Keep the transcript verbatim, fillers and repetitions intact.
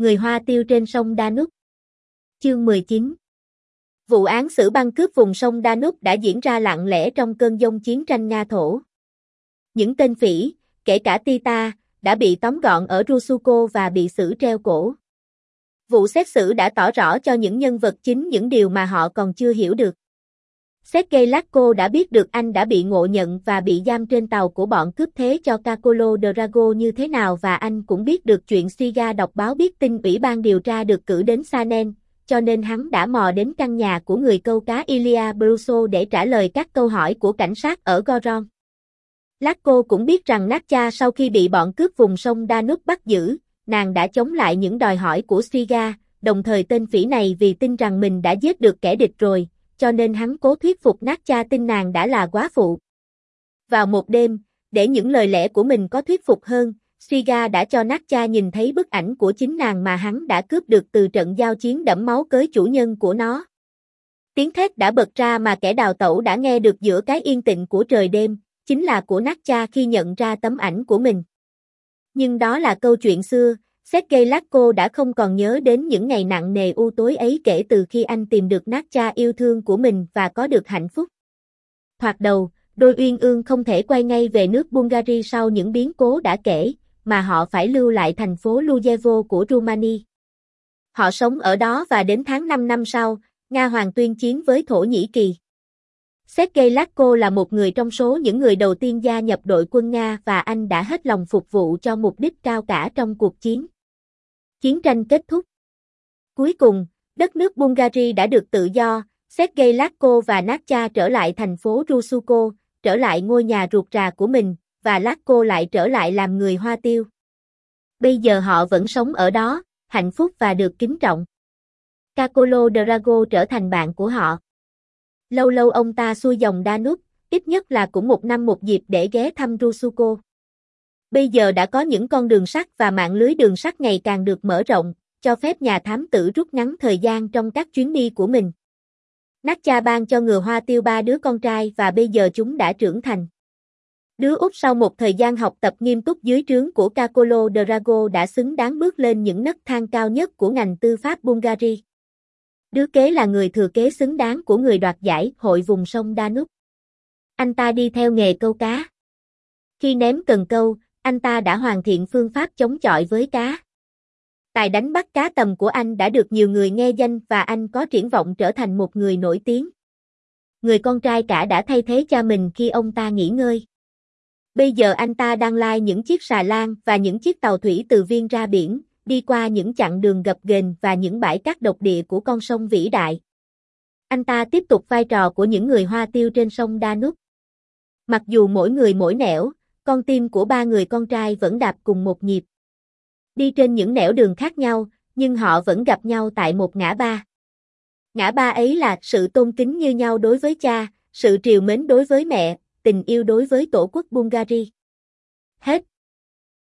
Người Hoa Tiêu trên sông Danube. Chương mười chín. Vụ án xử băng cướp vùng sông Danube đã diễn ra lặng lẽ trong cơn giông chiến tranh Nga-Thổ. Những tên phỉ, kể cả Tita, đã bị tóm gọn ở Rusuko và bị xử treo cổ. Vụ xét xử đã tỏ rõ cho những nhân vật chính những điều mà họ còn chưa hiểu được. Sergei Latko đã biết được anh đã bị ngộ nhận và bị giam trên tàu của bọn cướp thế cho Kakolo Drago như thế nào, và anh cũng biết được chuyện Suiga đọc báo biết tin ủy ban điều tra được cử đến Sanen, cho nên hắn đã mò đến căn nhà của người câu cá Ilya Bruso để trả lời các câu hỏi của cảnh sát ở Goron. Latko cũng biết rằng Natcha sau khi bị bọn cướp vùng sông Danube bắt giữ, nàng đã chống lại những đòi hỏi của Suiga, đồng thời tên phỉ này vì tin rằng mình đã giết được kẻ địch rồi, cho nên hắn cố thuyết phục Natcha tin nàng đã là góa phụ. Vào một đêm, để những lời lẽ của mình có thuyết phục hơn, Suiga đã cho Natcha nhìn thấy bức ảnh của chính nàng mà hắn đã cướp được từ trận giao chiến đẫm máu với chủ nhân của nó. Tiếng thét đã bật ra mà kẻ đào tẩu đã nghe được giữa cái yên tĩnh của trời đêm, chính là của Natcha khi nhận ra tấm ảnh của mình. Nhưng đó là câu chuyện xưa, Sergei Latko đã không còn nhớ đến những ngày nặng nề u tối ấy kể từ khi anh tìm được Natcha yêu thương của mình và có được hạnh phúc. Thoạt đầu, đôi uyên ương không thể quay ngay về nước Bulgaria sau những biến cố đã kể, mà họ phải lưu lại thành phố Lujevo của Rumani. Họ sống ở đó và đến tháng năm năm sau, Nga Hoàng tuyên chiến với Thổ Nhĩ Kỳ. Sergei Latko là một người trong số những người đầu tiên gia nhập đội quân Nga và anh đã hết lòng phục vụ cho mục đích cao cả trong cuộc chiến. Chiến tranh kết thúc. Cuối cùng, đất nước Bulgaria đã được tự do, Sergei Latko và Natcha trở lại thành phố Rusuko, trở lại ngôi nhà ruột rà của mình, và Latko lại trở lại làm người Hoa Tiêu. Bây giờ họ vẫn sống ở đó, hạnh phúc và được kính trọng. Kakolo Drago trở thành bạn của họ. Lâu lâu ông ta xuôi dòng Danube, ít nhất là cũng một năm một dịp để ghé thăm Rusuko. Bây giờ đã có những con đường sắt và mạng lưới đường sắt ngày càng được mở rộng, cho phép nhà thám tử rút ngắn thời gian trong các chuyến đi của mình. Natcha ban cho người Hoa Tiêu ba đứa con trai và bây giờ chúng đã trưởng thành. Đứa út sau một thời gian học tập nghiêm túc dưới trướng của Kakolo Drago đã xứng đáng bước lên những nấc thang cao nhất của ngành tư pháp Bulgaria. Đứa kế là người thừa kế xứng đáng của người đoạt giải hội vùng sông Danube. Anh ta đi theo nghề câu cá. Khi ném cần câu, anh ta đã hoàn thiện phương pháp chống chọi với cá. Tài đánh bắt cá tầm của anh đã được nhiều người nghe danh và anh có triển vọng trở thành một người nổi tiếng. Người con trai cả đã thay thế cha mình khi ông ta nghỉ ngơi. Bây giờ anh ta đang lai những chiếc xà lan và những chiếc tàu thủy từ Viên ra biển, đi qua những chặng đường gập ghềnh và những bãi cát độc địa của con sông vĩ đại. Anh ta tiếp tục vai trò của những người Hoa Tiêu trên sông Danube. Mặc dù mỗi người mỗi nẻo, con tim của ba người con trai vẫn đạp cùng một nhịp. Đi trên những nẻo đường khác nhau, nhưng họ vẫn gặp nhau tại một ngã ba. Ngã ba ấy là sự tôn kính như nhau đối với cha, sự trìu mến đối với mẹ, tình yêu đối với tổ quốc Bulgaria. Hết.